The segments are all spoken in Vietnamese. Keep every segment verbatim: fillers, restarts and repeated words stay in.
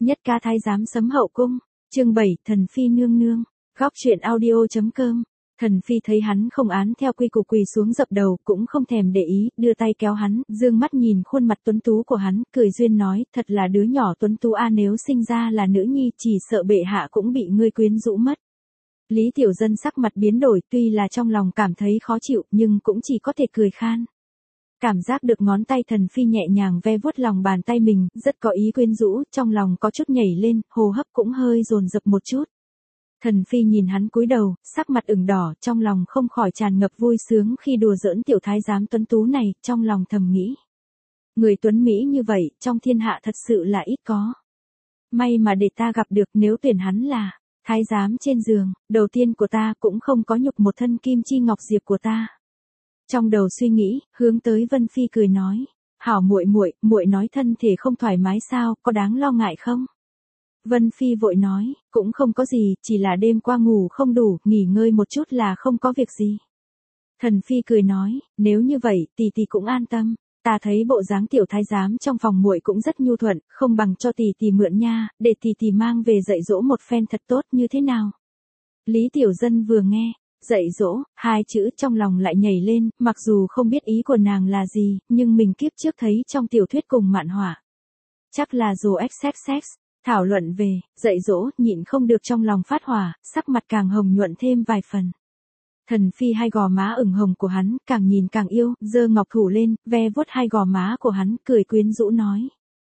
Nhất ca thái giám sấm hậu cung, chương bảy, Thần Phi nương nương, góc truyện audio.com. Thần Phi thấy hắn không án theo quy củ quỳ xuống dập đầu, cũng không thèm để ý, đưa tay kéo hắn, dương mắt nhìn khuôn mặt tuấn tú của hắn, cười duyên nói, thật là đứa nhỏ tuấn tú a, nếu sinh ra là nữ nhi, chỉ sợ bệ hạ cũng bị ngươi quyến rũ mất. Lý Tiểu Dân sắc mặt biến đổi, tuy là trong lòng cảm thấy khó chịu, nhưng cũng chỉ có thể cười khan. Cảm giác được ngón tay Thần Phi nhẹ nhàng ve vuốt lòng bàn tay mình, rất có ý quyến rũ, trong lòng có chút nhảy lên, hô hấp cũng hơi dồn dập một chút. Thần Phi nhìn hắn cúi đầu, sắc mặt ửng đỏ, trong lòng không khỏi tràn ngập vui sướng khi đùa giỡn tiểu thái giám tuấn tú này, trong lòng thầm nghĩ. Người tuấn Mỹ như vậy, trong thiên hạ thật sự là ít có. May mà để ta gặp được, nếu tuyển hắn là thái giám trên giường, đầu tiên của ta cũng không có nhục một thân kim chi ngọc diệp của ta. Trong đầu suy nghĩ, hướng tới Vân Phi cười nói, hảo muội muội, muội nói thân thể không thoải mái sao, có đáng lo ngại không? Vân Phi vội nói, cũng không có gì, chỉ là đêm qua ngủ không đủ, nghỉ ngơi một chút là không có việc gì. Thần Phi cười nói, nếu như vậy, tỷ tỷ cũng an tâm, ta thấy bộ dáng tiểu thái giám trong phòng muội cũng rất nhu thuận, không bằng cho tỷ tỷ mượn nha, để tỷ tỷ mang về dạy dỗ một phen thật tốt như thế nào? Lý Tiểu Dân vừa nghe, dạy dỗ, hai chữ trong lòng lại nhảy lên, mặc dù không biết ý của nàng là gì, nhưng mình kiếp trước thấy trong tiểu thuyết cùng mạn họa. Chắc là dù xxx, thảo luận về, dạy dỗ, nhịn không được trong lòng phát hỏa, sắc mặt càng hồng nhuận thêm vài phần. Thần Phi hai gò má ửng hồng của hắn, càng nhìn càng yêu, giơ ngọc thủ lên, ve vuốt hai gò má của hắn, cười quyến rũ nói.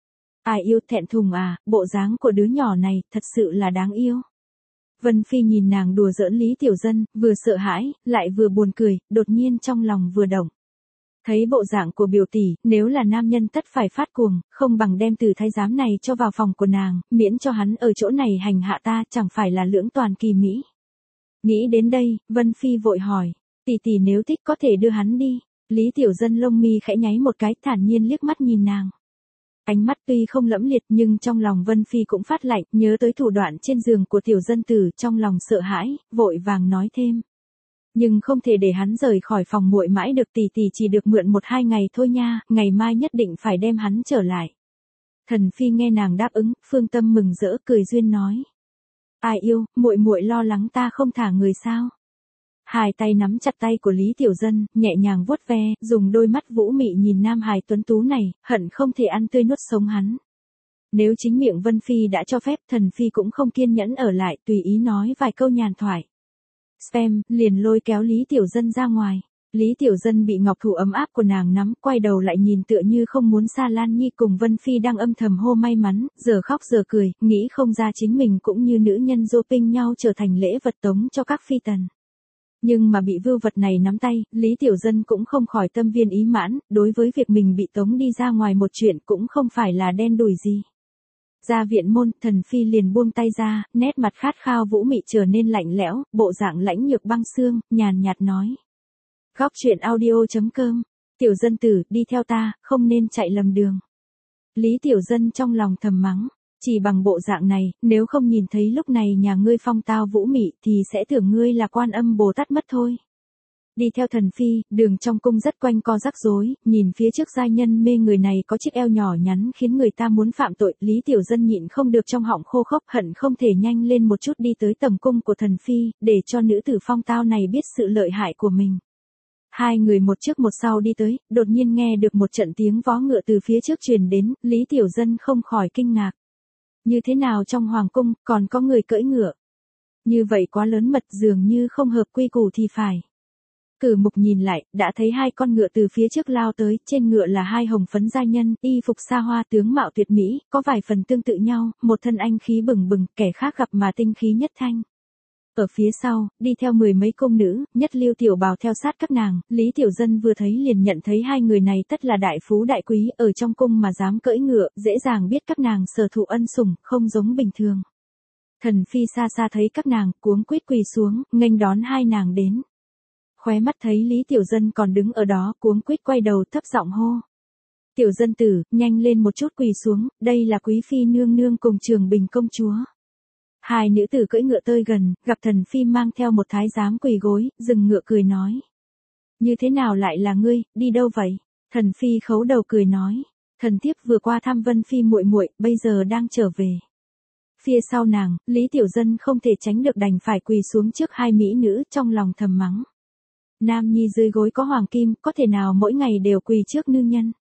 Ai yêu thẹn thùng à, bộ dáng của đứa nhỏ này, thật sự là đáng yêu. Vân Phi nhìn nàng đùa giỡn Lý Tiểu Dân, vừa sợ hãi, lại vừa buồn cười, đột nhiên trong lòng vừa động. Thấy bộ dạng của biểu tỷ, nếu là nam nhân tất phải phát cuồng, không bằng đem từ thái giám này cho vào phòng của nàng, miễn cho hắn ở chỗ này hành hạ ta, chẳng phải là lưỡng toàn kỳ mỹ. Nghĩ đến đây, Vân Phi vội hỏi, tỷ tỷ nếu thích có thể đưa hắn đi. Lý Tiểu Dân lông mi khẽ nháy một cái, thản nhiên liếc mắt nhìn nàng. Ánh mắt tuy không lẫm liệt nhưng trong lòng Vân Phi cũng phát lạnh, nhớ tới thủ đoạn trên giường của tiểu dân tử, trong lòng sợ hãi, vội vàng nói thêm. Nhưng không thể để hắn rời khỏi phòng muội mãi được, tỷ tỷ chỉ được mượn một hai ngày thôi nha, ngày mai nhất định phải đem hắn trở lại. Thần Phi nghe nàng đáp ứng, phương tâm mừng rỡ, cười duyên nói. Ai yêu, muội muội lo lắng ta không thả người sao? Hai tay nắm chặt tay của Lý Tiểu Dân, nhẹ nhàng vuốt ve, dùng đôi mắt vũ mị nhìn nam hài tuấn tú này, hận không thể ăn tươi nuốt sống hắn. Nếu chính miệng Vân Phi đã cho phép, Thần Phi cũng không kiên nhẫn ở lại, tùy ý nói vài câu nhàn thoại. Spam, liền lôi kéo Lý Tiểu Dân ra ngoài. Lý Tiểu Dân bị ngọc thủ ấm áp của nàng nắm, quay đầu lại nhìn tựa như không muốn xa Lan Nhi cùng Vân Phi đang âm thầm hô may mắn, giờ khóc giờ cười, nghĩ không ra chính mình cũng như nữ nhân doping nhau trở thành lễ vật tống cho các phi tần. Nhưng mà bị vưu vật này nắm tay, Lý Tiểu Dân cũng không khỏi tâm viên ý mãn, đối với việc mình bị tống đi ra ngoài một chuyện cũng không phải là đen đủi gì. Ra viện môn, Thần Phi liền buông tay ra, nét mặt khát khao vũ mị trở nên lạnh lẽo, bộ dạng lãnh nhược băng xương, nhàn nhạt nói. Góc truyện audio.com, Tiểu Dân tử, đi theo ta, không nên chạy lầm đường. Lý Tiểu Dân trong lòng thầm mắng. Chỉ bằng bộ dạng này, nếu không nhìn thấy lúc này nhà ngươi phong tao vũ mị thì sẽ tưởng ngươi là Quan Âm Bồ Tát mất thôi. Đi theo Thần Phi, đường trong cung rất quanh co rắc rối, nhìn phía trước giai nhân mê người này có chiếc eo nhỏ nhắn khiến người ta muốn phạm tội, Lý Tiểu Dân nhịn không được trong họng khô khốc, hận không thể nhanh lên một chút đi tới tầm cung của Thần Phi, để cho nữ tử phong tao này biết sự lợi hại của mình. Hai người một trước một sau đi tới, đột nhiên nghe được một trận tiếng vó ngựa từ phía trước truyền đến, Lý Tiểu Dân không khỏi kinh ngạc. Như thế nào trong hoàng cung, còn có người cưỡi ngựa? Như vậy quá lớn mật, dường như không hợp quy củ thì phải. Cử mục nhìn lại, đã thấy hai con ngựa từ phía trước lao tới, trên ngựa là hai hồng phấn giai nhân, y phục xa hoa tướng mạo tuyệt mỹ, có vài phần tương tự nhau, một thân anh khí bừng bừng, kẻ khác gặp mà tinh khí nhất thanh. Ở phía sau, đi theo mười mấy công nữ, nhất lưu tiểu bào theo sát các nàng, Lý Tiểu Dân vừa thấy liền nhận thấy hai người này tất là đại phú đại quý, ở trong cung mà dám cưỡi ngựa, dễ dàng biết các nàng sở thụ ân sủng, không giống bình thường. Thần Phi xa xa thấy các nàng, cuống quýt quỳ xuống, nghênh đón hai nàng đến. Khóe mắt thấy Lý Tiểu Dân còn đứng ở đó, cuống quýt quay đầu thấp giọng hô. Tiểu Dân tử, nhanh lên một chút quỳ xuống, đây là quý phi nương nương cùng Trường Bình công chúa. Hai nữ tử cưỡi ngựa tới gần, gặp Thần Phi mang theo một thái giám quỳ gối, dừng ngựa cười nói. Như thế nào lại là ngươi, đi đâu vậy? Thần Phi khấu đầu cười nói. Thần thiếp vừa qua thăm Vân Phi muội muội, bây giờ đang trở về. Phía sau nàng, Lý Tiểu Dân không thể tránh được đành phải quỳ xuống trước hai mỹ nữ, trong lòng thầm mắng. Nam nhi dưới gối có hoàng kim, có thể nào mỗi ngày đều quỳ trước nương nhân.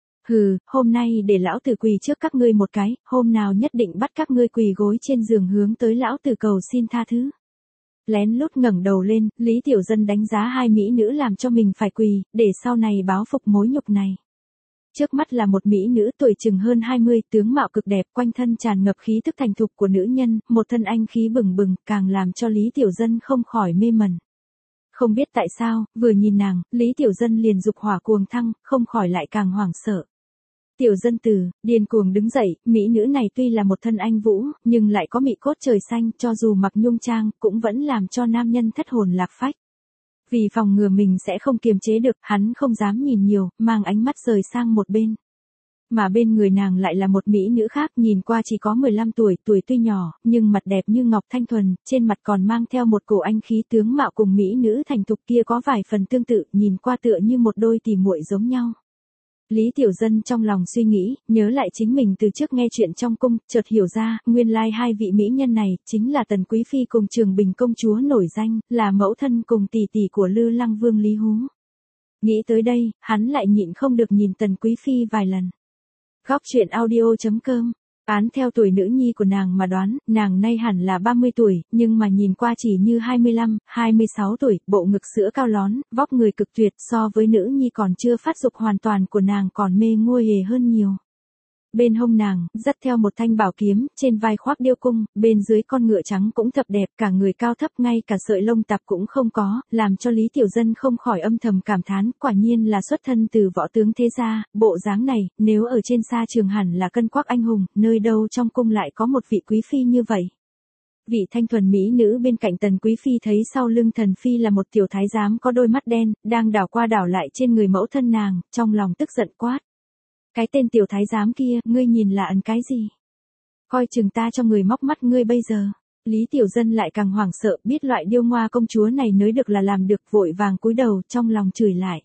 Hừ, hôm nay để lão tử quỳ trước các ngươi một cái, hôm nào nhất định bắt các ngươi quỳ gối trên giường hướng tới lão tử cầu xin tha thứ. Lén lút ngẩng đầu lên, Lý Tiểu Dân đánh giá hai mỹ nữ làm cho mình phải quỳ, để sau này báo phục mối nhục này. Trước mắt là một mỹ nữ tuổi chừng hơn hai mươi, tướng mạo cực đẹp, quanh thân tràn ngập khí thức thành thục của nữ nhân, một thân anh khí bừng bừng, càng làm cho Lý Tiểu Dân không khỏi mê mẩn. Không biết tại sao, vừa nhìn nàng, Lý Tiểu Dân liền dục hỏa cuồng thăng, không khỏi lại càng hoảng sợ. Tiểu Dân Tử, điên cuồng đứng dậy, mỹ nữ này tuy là một thân anh vũ, nhưng lại có mị cốt trời xanh, cho dù mặc nhung trang, cũng vẫn làm cho nam nhân thất hồn lạc phách. Vì phòng ngừa mình sẽ không kiềm chế được, hắn không dám nhìn nhiều, mang ánh mắt rời sang một bên. Mà bên người nàng lại là một mỹ nữ khác, nhìn qua chỉ có mười lăm tuổi, tuổi tuy nhỏ, nhưng mặt đẹp như ngọc thanh thuần, trên mặt còn mang theo một cổ anh khí, tướng mạo cùng mỹ nữ thành thục kia có vài phần tương tự, nhìn qua tựa như một đôi tỉ muội giống nhau. Lý Tiểu Dân trong lòng suy nghĩ, nhớ lại chính mình từ trước nghe chuyện trong cung, chợt hiểu ra, nguyên lai hai vị mỹ nhân này, chính là Tần Quý Phi cùng Trường Bình công chúa nổi danh, là mẫu thân cùng tỷ tỷ của Lư Lăng Vương Lý Hú. Nghĩ tới đây, hắn lại nhịn không được nhìn Tần Quý Phi vài lần. Góc truyện audio chấm com. Án theo tuổi nữ nhi của nàng mà đoán, nàng nay hẳn là ba mươi tuổi, nhưng mà nhìn qua chỉ như hai mươi lăm, hai mươi sáu tuổi, bộ ngực sữa cao lón, vóc người cực tuyệt, so với nữ nhi còn chưa phát dục hoàn toàn của nàng còn mê ngôi hề hơn nhiều. Bên hông nàng, dắt theo một thanh bảo kiếm, trên vai khoác điêu cung, bên dưới con ngựa trắng cũng thật đẹp, cả người cao thấp ngay cả sợi lông tạp cũng không có, làm cho Lý Tiểu Dân không khỏi âm thầm cảm thán, quả nhiên là xuất thân từ võ tướng thế gia, bộ dáng này, nếu ở trên xa trường hẳn là cân quắc anh hùng, nơi đâu trong cung lại có một vị quý phi như vậy. Vị thanh thuần mỹ nữ bên cạnh Tần Quý Phi thấy sau lưng Thần Phi là một tiểu thái giám có đôi mắt đen, đang đảo qua đảo lại trên người mẫu thân nàng, trong lòng tức giận quát. Cái tên tiểu thái giám kia, ngươi nhìn là ẩn cái gì? Coi chừng ta cho người móc mắt ngươi bây giờ. Lý Tiểu Dân lại càng hoảng sợ, biết loại điêu ngoa công chúa này nới được là làm được, vội vàng cúi đầu, trong lòng chửi lại.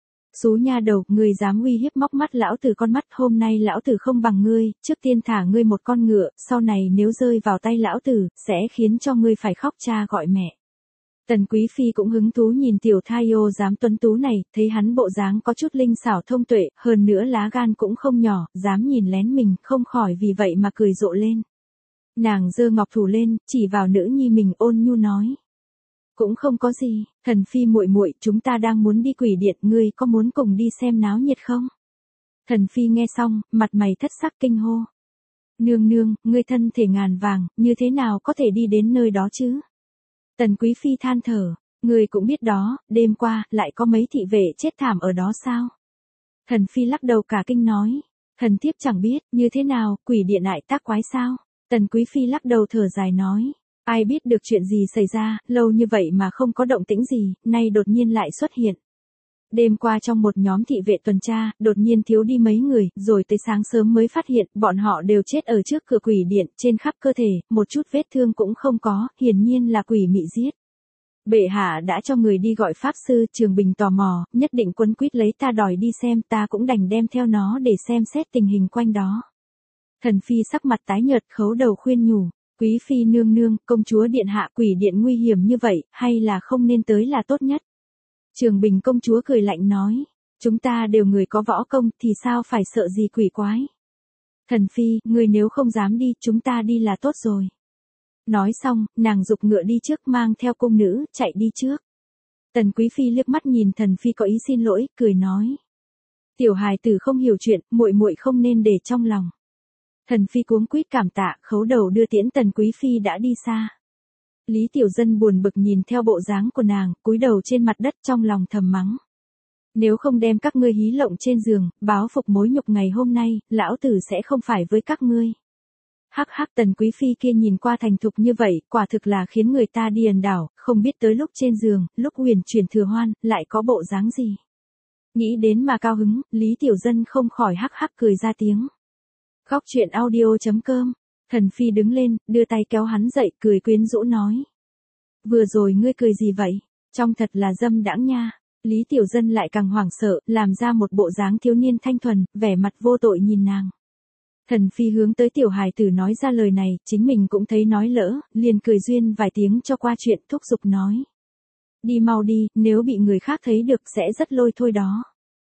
Xú nha đầu, ngươi dám uy hiếp móc mắt lão tử con mắt, hôm nay lão tử không bằng ngươi, trước tiên thả ngươi một con ngựa, sau này nếu rơi vào tay lão tử, sẽ khiến cho ngươi phải khóc cha gọi mẹ. Tần Quý Phi cũng hứng thú nhìn tiểu thai ô dám tuấn tú này, thấy hắn bộ dáng có chút linh xảo thông tuệ, hơn nữa lá gan cũng không nhỏ, dám nhìn lén mình, không khỏi vì vậy mà cười rộ lên. Nàng giơ ngọc thủ lên, chỉ vào nữ nhi mình ôn nhu nói. Cũng không có gì, Thần Phi muội muội, chúng ta đang muốn đi quỷ điện, ngươi có muốn cùng đi xem náo nhiệt không? Thần Phi nghe xong, mặt mày thất sắc kinh hô. Nương nương, ngươi thân thể ngàn vàng, như thế nào có thể đi đến nơi đó chứ? Tần Quý Phi than thở, người cũng biết đó, đêm qua, lại có mấy thị vệ chết thảm ở đó sao? Thần Phi lắc đầu cả kinh nói, thần thiếp chẳng biết, như thế nào, quỷ điện lại tác quái sao? Tần Quý Phi lắc đầu thở dài nói, ai biết được chuyện gì xảy ra, lâu như vậy mà không có động tĩnh gì, nay đột nhiên lại xuất hiện. Đêm qua trong một nhóm thị vệ tuần tra, đột nhiên thiếu đi mấy người, rồi tới sáng sớm mới phát hiện, bọn họ đều chết ở trước cửa quỷ điện, trên khắp cơ thể, một chút vết thương cũng không có, hiển nhiên là quỷ mị giết. Bệ hạ đã cho người đi gọi pháp sư, Trường Bình tò mò, nhất định quấn quýt lấy ta đòi đi xem, ta cũng đành đem theo nó để xem xét tình hình quanh đó. Thần Phi sắc mặt tái nhợt, khấu đầu khuyên nhủ, Quý Phi nương nương, công chúa điện hạ, quỷ điện nguy hiểm như vậy, hay là không nên tới là tốt nhất. Trường Bình công chúa cười lạnh nói, chúng ta đều người có võ công thì sao phải sợ gì quỷ quái. Thần Phi, người nếu không dám đi, chúng ta đi là tốt rồi. Nói xong, nàng giục ngựa đi trước mang theo cung nữ, chạy đi trước. Tần Quý Phi liếc mắt nhìn Thần Phi có ý xin lỗi, cười nói. Tiểu hài tử không hiểu chuyện, muội muội không nên để trong lòng. Thần Phi cuống quýt cảm tạ, khấu đầu đưa tiễn Tần Quý Phi đã đi xa. Lý Tiểu Dân buồn bực nhìn theo bộ dáng của nàng, cúi đầu trên mặt đất trong lòng thầm mắng. Nếu không đem các ngươi hí lộng trên giường, báo phục mối nhục ngày hôm nay, lão tử sẽ không phải với các ngươi. Hắc hắc, Tần Quý Phi kia nhìn qua thành thục như vậy, quả thực là khiến người ta điên đảo, không biết tới lúc trên giường, lúc huyền chuyển thừa hoan, lại có bộ dáng gì. Nghĩ đến mà cao hứng, Lý Tiểu Dân không khỏi hắc hắc cười ra tiếng. Góc truyện audio chấm com. Thần Phi đứng lên, đưa tay kéo hắn dậy, cười quyến rũ nói. Vừa rồi ngươi cười gì vậy? Trông thật là dâm đãng nha. Lý Tiểu Dân lại càng hoảng sợ, làm ra một bộ dáng thiếu niên thanh thuần, vẻ mặt vô tội nhìn nàng. Thần phi hướng tới tiểu hài tử nói ra lời này, chính mình cũng thấy nói lỡ, liền cười duyên vài tiếng cho qua chuyện, thúc giục nói. Đi mau đi, nếu bị người khác thấy được sẽ rất lôi thôi đó.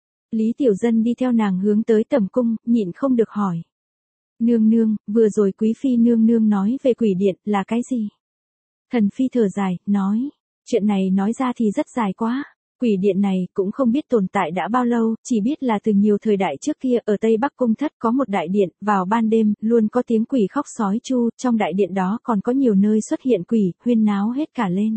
Lý Tiểu Dân đi theo nàng hướng tới tầm cung, nhịn không được hỏi. Nương nương, vừa rồi quý phi nương nương nói về quỷ điện là cái gì? Thần phi thở dài, nói. Chuyện này nói ra thì rất dài quá. Quỷ điện này cũng không biết tồn tại đã bao lâu, chỉ biết là từ nhiều thời đại trước kia ở Tây Bắc Cung Thất có một đại điện, vào ban đêm, luôn có tiếng quỷ khóc sói chu, trong đại điện đó còn có nhiều nơi xuất hiện quỷ, huyên náo hết cả lên.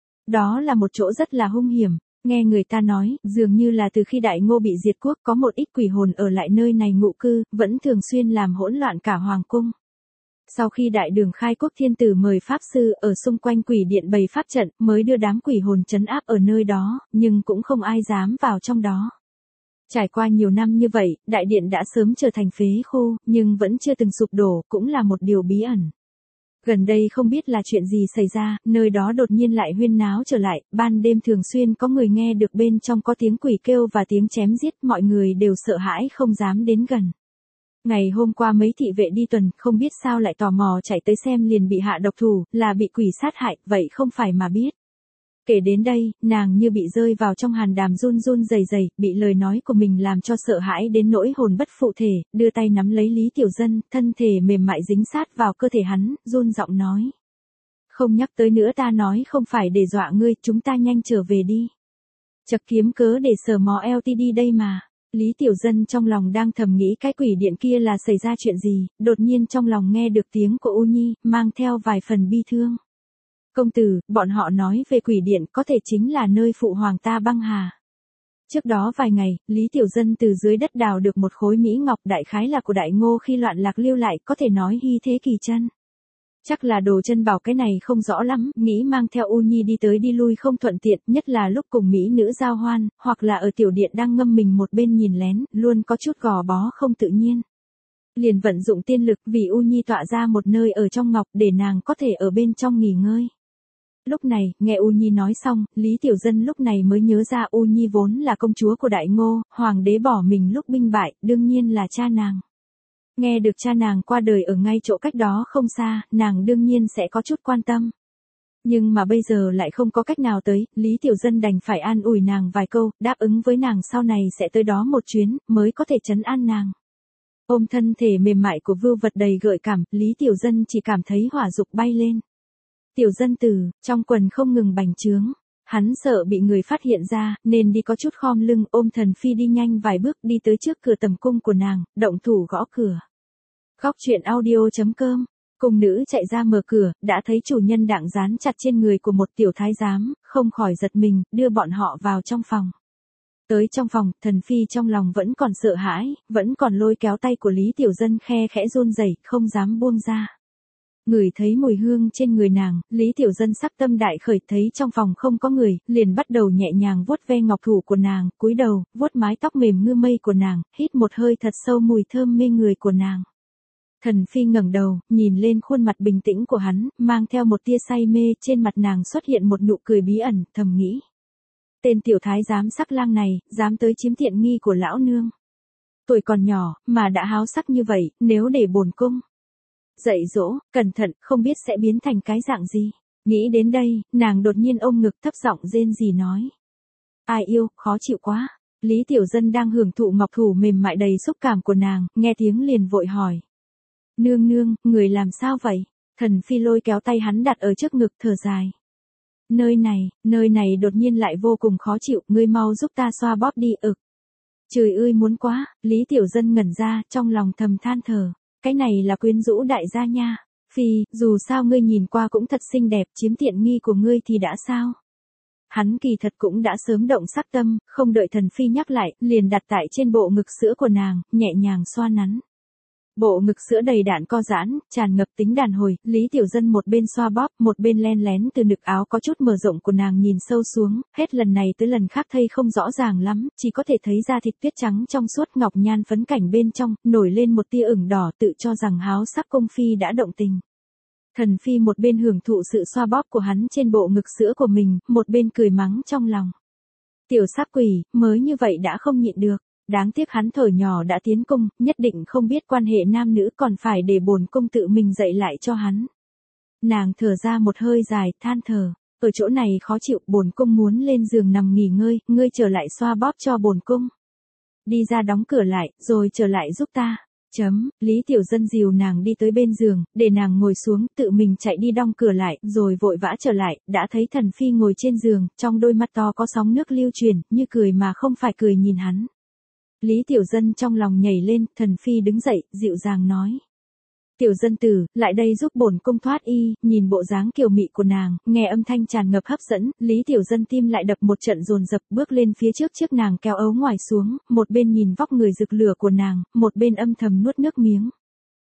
Đó là một chỗ rất là hung hiểm, nghe người ta nói, dường như là từ khi Đại Ngô bị diệt quốc có một ít quỷ hồn ở lại nơi này ngụ cư, vẫn thường xuyên làm hỗn loạn cả hoàng cung. Sau khi đại đường khai quốc thiên tử mời pháp sư ở xung quanh quỷ điện bày pháp trận mới đưa đám quỷ hồn trấn áp ở nơi đó, nhưng cũng không ai dám vào trong đó. Trải qua nhiều năm như vậy, đại điện đã sớm trở thành phế khô, nhưng vẫn chưa từng sụp đổ, cũng là một điều bí ẩn. Gần đây không biết là chuyện gì xảy ra, nơi đó đột nhiên lại huyên náo trở lại, ban đêm thường xuyên có người nghe được bên trong có tiếng quỷ kêu và tiếng chém giết, mọi người đều sợ hãi không dám đến gần. Ngày hôm qua mấy thị vệ đi tuần, không biết sao lại tò mò chạy tới xem liền bị hạ độc thủ, là bị quỷ sát hại, vậy không phải mà biết. Kể đến đây, nàng như bị rơi vào trong hàn đàm run run rẩy rẩy, bị lời nói của mình làm cho sợ hãi đến nỗi hồn bất phụ thể, đưa tay nắm lấy Lý Tiểu Dân, thân thể mềm mại dính sát vào cơ thể hắn, run giọng nói. Không nhắc tới nữa, ta nói không phải để dọa ngươi, chúng ta nhanh trở về đi. Chật kiếm cớ để sờ mò eo ti đi đây mà. Lý Tiểu Dân trong lòng đang thầm nghĩ cái quỷ điện kia là xảy ra chuyện gì, đột nhiên trong lòng nghe được tiếng của U Nhi, mang theo vài phần bi thương. Công tử, bọn họ nói về quỷ điện có thể chính là nơi phụ hoàng ta băng hà. Trước đó vài ngày, Lý Tiểu Dân từ dưới đất đào được một khối mỹ ngọc đại khái là của Đại Ngô khi loạn lạc lưu lại, có thể nói hy thế kỳ chân. Chắc là đồ chân bảo, cái này không rõ lắm, nghĩ mang theo U Nhi đi tới đi lui không thuận tiện, nhất là lúc cùng mỹ nữ giao hoan, hoặc là ở tiểu điện đang ngâm mình một bên nhìn lén, luôn có chút gò bó không tự nhiên. Liền vận dụng tiên lực vì U Nhi tọa ra một nơi ở trong ngọc để nàng có thể ở bên trong nghỉ ngơi. Lúc này, nghe U Nhi nói xong, Lý Tiểu Dân lúc này mới nhớ ra U Nhi vốn là công chúa của Đại Ngô, hoàng đế bỏ mình lúc binh bại, đương nhiên là cha nàng. Nghe được cha nàng qua đời ở ngay chỗ cách đó không xa, nàng đương nhiên sẽ có chút quan tâm. Nhưng mà bây giờ lại không có cách nào tới, Lý Tiểu Dân đành phải an ủi nàng vài câu, đáp ứng với nàng sau này sẽ tới đó một chuyến, mới có thể trấn an nàng. Ôm thân thể mềm mại của vưu vật đầy gợi cảm, Lý Tiểu Dân chỉ cảm thấy hỏa dục bay lên. Tiểu Dân tử, trong quần không ngừng bành trướng. Hắn sợ bị người phát hiện ra, nên đi có chút khom lưng, ôm Thần Phi đi nhanh vài bước đi tới trước cửa tầm cung của nàng, động thủ gõ cửa. Góc truyện audio chấm com. Cung nữ chạy ra mở cửa, đã thấy chủ nhân đặng dán chặt trên người của một tiểu thái giám, không khỏi giật mình, đưa bọn họ vào trong phòng. Tới trong phòng, Thần Phi trong lòng vẫn còn sợ hãi, vẫn còn lôi kéo tay của Lý Tiểu Dân khe khẽ run rẩy, không dám buông ra. Ngửi thấy mùi hương trên người nàng, Lý Tiểu Dân sắc tâm đại khởi, thấy trong phòng không có người, liền bắt đầu nhẹ nhàng vuốt ve ngọc thủ của nàng, cúi đầu, vuốt mái tóc mềm ngư mây của nàng, hít một hơi thật sâu mùi thơm mê người của nàng. Thần Phi ngẩng đầu, nhìn lên khuôn mặt bình tĩnh của hắn, mang theo một tia say mê, trên mặt nàng xuất hiện một nụ cười bí ẩn, thầm nghĩ. Tên tiểu thái giám sắc lang này, dám tới chiếm tiện nghi của lão nương. Tuổi còn nhỏ, mà đã háo sắc như vậy, nếu để bổn cung dạy dỗ, cẩn thận, không biết sẽ biến thành cái dạng gì. Nghĩ đến đây, nàng đột nhiên ôm ngực thấp giọng rên rỉ nói. Ai yêu, khó chịu quá. Lý Tiểu Dân đang hưởng thụ ngọc thủ mềm mại đầy xúc cảm của nàng, nghe tiếng liền vội hỏi. Nương nương, người làm sao vậy? Thần Phi lôi kéo tay hắn đặt ở trước ngực thở dài. Nơi này, nơi này đột nhiên lại vô cùng khó chịu, ngươi mau giúp ta xoa bóp đi. ực. Trời ơi muốn quá, Lý Tiểu Dân ngẩn ra, trong lòng thầm than thở. Cái này là quyến rũ đại gia nha. Phi, dù sao ngươi nhìn qua cũng thật xinh đẹp, chiếm tiện nghi của ngươi thì đã sao? Hắn kỳ thật cũng đã sớm động sắc tâm, không đợi Thần Phi nhắc lại, liền đặt tại trên bộ ngực sữa của nàng, nhẹ nhàng xoa nắn. Bộ ngực sữa đầy đạn co giãn, tràn ngập tính đàn hồi, Lý Tiểu Dân một bên xoa bóp, một bên len lén từ ngực áo có chút mở rộng của nàng nhìn sâu xuống, hết lần này tới lần khác thấy không rõ ràng lắm, chỉ có thể thấy da thịt tuyết trắng trong suốt ngọc nhan phấn cảnh bên trong, nổi lên một tia ửng đỏ tự cho rằng háo sắc cung phi đã động tình. Thần Phi một bên hưởng thụ sự xoa bóp của hắn trên bộ ngực sữa của mình, một bên cười mắng trong lòng. Tiểu sắc quỷ, mới như vậy đã không nhịn được. Đáng tiếc hắn thở nhỏ đã tiến cung, nhất định không biết quan hệ nam nữ còn phải để bổn cung tự mình dạy lại cho hắn. Nàng thở ra một hơi dài, than thở, ở chỗ này khó chịu, bổn cung muốn lên giường nằm nghỉ ngơi, ngươi trở lại xoa bóp cho bổn cung. Đi ra đóng cửa lại, rồi trở lại giúp ta. Chấm, Lý Tiểu Dân dìu nàng đi tới bên giường, để nàng ngồi xuống, tự mình chạy đi đóng cửa lại, rồi vội vã trở lại, đã thấy Thần Phi ngồi trên giường, trong đôi mắt to có sóng nước lưu truyền, như cười mà không phải cười nhìn hắn. Lý Tiểu Dân trong lòng nhảy lên, Thần Phi đứng dậy, dịu dàng nói. Tiểu Dân tử, lại đây giúp bổn cung thoát y, nhìn bộ dáng kiều mị của nàng, nghe âm thanh tràn ngập hấp dẫn, Lý Tiểu Dân tim lại đập một trận dồn dập, bước lên phía trước trước nàng kéo ấu ngoài xuống, một bên nhìn vóc người rực lửa của nàng, một bên âm thầm nuốt nước miếng.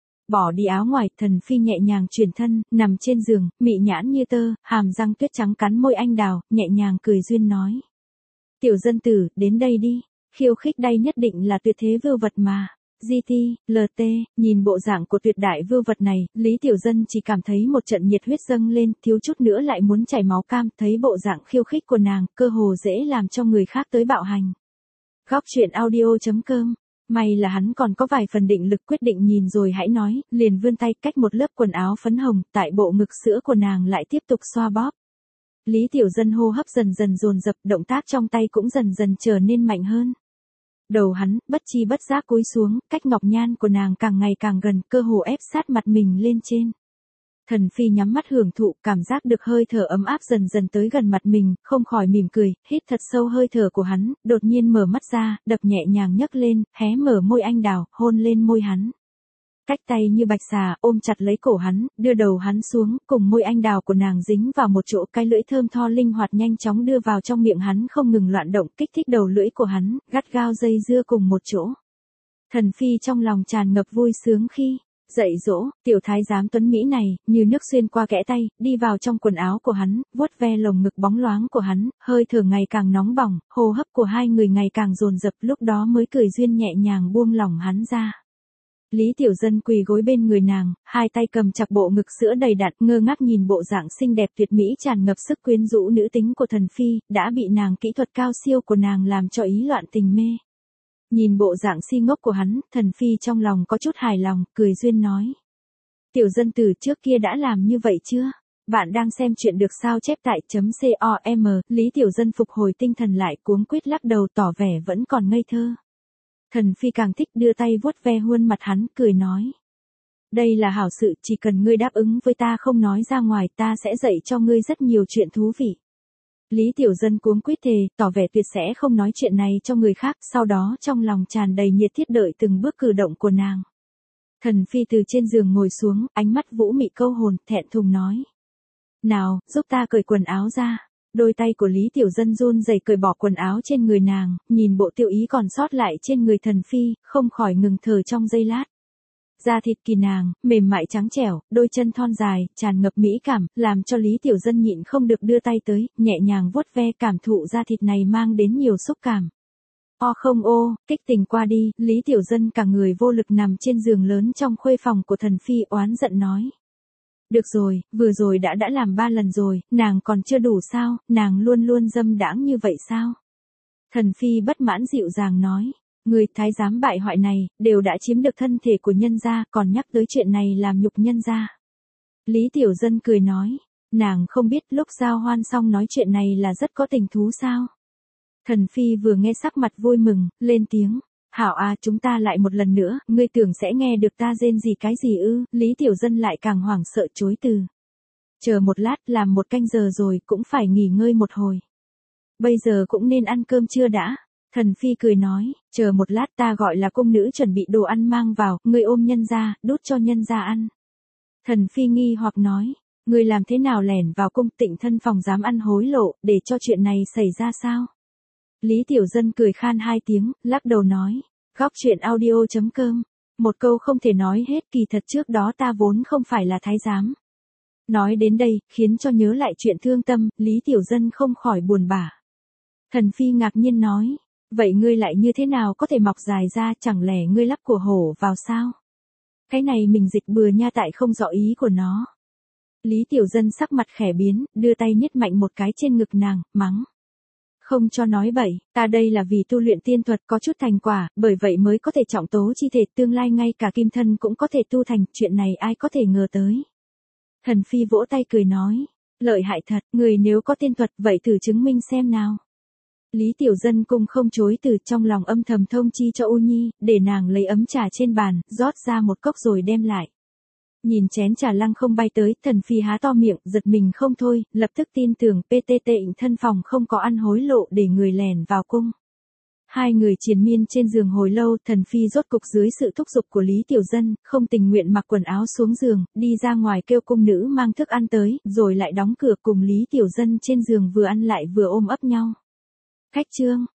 Bỏ đi áo ngoài, Thần Phi nhẹ nhàng chuyển thân, nằm trên giường, mị nhãn như tơ, hàm răng tuyết trắng cắn môi anh đào, nhẹ nhàng cười duyên nói. Tiểu Dân tử, đến đây đi, khiêu khích đây nhất định là tuyệt thế vưu vật mà. giê tê, lờ tê, nhìn bộ dạng của tuyệt đại vưu vật này, Lý Tiểu Dân chỉ cảm thấy một trận nhiệt huyết dâng lên, thiếu chút nữa lại muốn chảy máu cam, thấy bộ dạng khiêu khích của nàng, cơ hồ dễ làm cho người khác tới bạo hành. Góc truyện audio chấm com, may là hắn còn có vài phần định lực, quyết định nhìn rồi hãy nói, liền vươn tay cách một lớp quần áo phấn hồng, tại bộ ngực sữa của nàng lại tiếp tục xoa bóp. Lý Tiểu Dân hô hấp dần dần dồn dập, động tác trong tay cũng dần dần trở nên mạnh hơn. Đầu hắn, bất chi bất giác cúi xuống, cách ngọc nhan của nàng càng ngày càng gần, cơ hồ ép sát mặt mình lên trên. Thần Phi nhắm mắt hưởng thụ, cảm giác được hơi thở ấm áp dần dần tới gần mặt mình, không khỏi mỉm cười, hít thật sâu hơi thở của hắn, đột nhiên mở mắt ra, đập nhẹ nhàng nhấc lên, hé mở môi anh đào, hôn lên môi hắn. Cách tay như bạch xà, ôm chặt lấy cổ hắn, đưa đầu hắn xuống, cùng môi anh đào của nàng dính vào một chỗ, cái lưỡi thơm tho linh hoạt nhanh chóng đưa vào trong miệng hắn, không ngừng loạn động, kích thích đầu lưỡi của hắn, gắt gao dây dưa cùng một chỗ. Thần Phi trong lòng tràn ngập vui sướng khi dạy dỗ, tiểu thái giám tuấn Mỹ này, như nước xuyên qua kẽ tay, đi vào trong quần áo của hắn, vuốt ve lồng ngực bóng loáng của hắn, hơi thở ngày càng nóng bỏng, hô hấp của hai người ngày càng dồn dập, lúc đó mới cười duyên nhẹ nhàng buông lỏng hắn ra. Lý Tiểu Dân quỳ gối bên người nàng, hai tay cầm chặt bộ ngực sữa đầy đặn, ngơ ngác nhìn bộ dạng xinh đẹp tuyệt mỹ tràn ngập sức quyến rũ nữ tính của Thần Phi, đã bị nàng kỹ thuật cao siêu của nàng làm cho ý loạn tình mê. Nhìn bộ dạng si ngốc của hắn, Thần Phi trong lòng có chút hài lòng, cười duyên nói. Tiểu Dân từ trước kia đã làm như vậy chưa? Bạn đang xem chuyện được sao chép tại chấm com, Lý Tiểu Dân phục hồi tinh thần lại, cuống quýt lắc đầu tỏ vẻ vẫn còn ngây thơ. Thần Phi càng thích, đưa tay vuốt ve khuôn mặt hắn, cười nói. Đây là hảo sự, chỉ cần ngươi đáp ứng với ta không nói ra ngoài, ta sẽ dạy cho ngươi rất nhiều chuyện thú vị. Lý Tiểu Dân cuống quýt thề, tỏ vẻ tuyệt sẽ không nói chuyện này cho người khác, sau đó trong lòng tràn đầy nhiệt thiết đợi từng bước cử động của nàng. Thần Phi từ trên giường ngồi xuống, ánh mắt vũ mị câu hồn, thẹn thùng nói. Nào, giúp ta cởi quần áo ra. Đôi tay của Lý Tiểu Dân run rẩy cởi bỏ quần áo trên người nàng, nhìn bộ tiêu ý còn sót lại trên người Thần Phi, không khỏi ngừng thở trong giây lát. Da thịt kỳ nàng, mềm mại trắng trẻo, đôi chân thon dài, tràn ngập mỹ cảm, làm cho Lý Tiểu Dân nhịn không được đưa tay tới, nhẹ nhàng vuốt ve cảm thụ da thịt này mang đến nhiều xúc cảm. O không ô, kích tình qua đi, Lý Tiểu Dân cả người vô lực nằm trên giường lớn trong khuê phòng của Thần Phi oán giận nói. Được rồi, vừa rồi đã đã làm ba lần rồi, nàng còn chưa đủ sao, nàng luôn luôn dâm đãng như vậy sao? Thần Phi bất mãn dịu dàng nói, người thái giám bại hoại này, đều đã chiếm được thân thể của nhân gia, còn nhắc tới chuyện này làm nhục nhân gia. Lý Tiểu Dân cười nói, nàng không biết lúc giao hoan xong nói chuyện này là rất có tình thú sao? Thần Phi vừa nghe sắc mặt vui mừng, lên tiếng. Hảo à, chúng ta lại một lần nữa, ngươi tưởng sẽ nghe được ta rên gì cái gì ư? Lý Tiểu Dân lại càng hoảng sợ chối từ. Chờ một lát, làm một canh giờ rồi, cũng phải nghỉ ngơi một hồi. Bây giờ cũng nên ăn cơm trưa đã. Thần Phi cười nói, chờ một lát ta gọi là cung nữ chuẩn bị đồ ăn mang vào, ngươi ôm nhân ra, đút cho nhân ra ăn. Thần Phi nghi hoặc nói, ngươi làm thế nào lẻn vào cung Tịnh thân phòng dám ăn hối lộ, để cho chuyện này xảy ra sao? Lý Tiểu Dân cười khan hai tiếng, lắc đầu nói, góc truyện audio chấm com, một câu không thể nói hết, kỳ thật trước đó ta vốn không phải là thái giám. Nói đến đây, khiến cho nhớ lại chuyện thương tâm, Lý Tiểu Dân không khỏi buồn bã. Thần Phi ngạc nhiên nói, vậy ngươi lại như thế nào có thể mọc dài ra, chẳng lẽ ngươi lắp của hổ vào sao? Cái này mình dịch bừa nha, tại không rõ ý của nó. Lý Tiểu Dân sắc mặt khẽ biến, đưa tay nhét mạnh một cái trên ngực nàng, mắng. Không cho nói bậy, ta đây là vì tu luyện tiên thuật có chút thành quả, bởi vậy mới có thể trọng tố chi thể, tương lai ngay cả kim thân cũng có thể tu thành, chuyện này ai có thể ngờ tới. Thần Phi vỗ tay cười nói, lợi hại thật, người nếu có tiên thuật vậy thử chứng minh xem nào. Lý Tiểu Dân cung không chối từ, trong lòng âm thầm thông chi cho U Nhi, để nàng lấy ấm trà trên bàn, rót ra một cốc rồi đem lại. Nhìn chén trà lăng không bay tới, Thần Phi há to miệng, giật mình không thôi, lập tức tin tưởng pê tê tê ịnh thân phòng không có ăn hối lộ để người lèn vào cung. Hai người triền miên trên giường hồi lâu, Thần Phi rốt cục dưới sự thúc giục của Lý Tiểu Dân, không tình nguyện mặc quần áo xuống giường, đi ra ngoài kêu cung nữ mang thức ăn tới, rồi lại đóng cửa cùng Lý Tiểu Dân trên giường vừa ăn lại vừa ôm ấp nhau. Khách trương,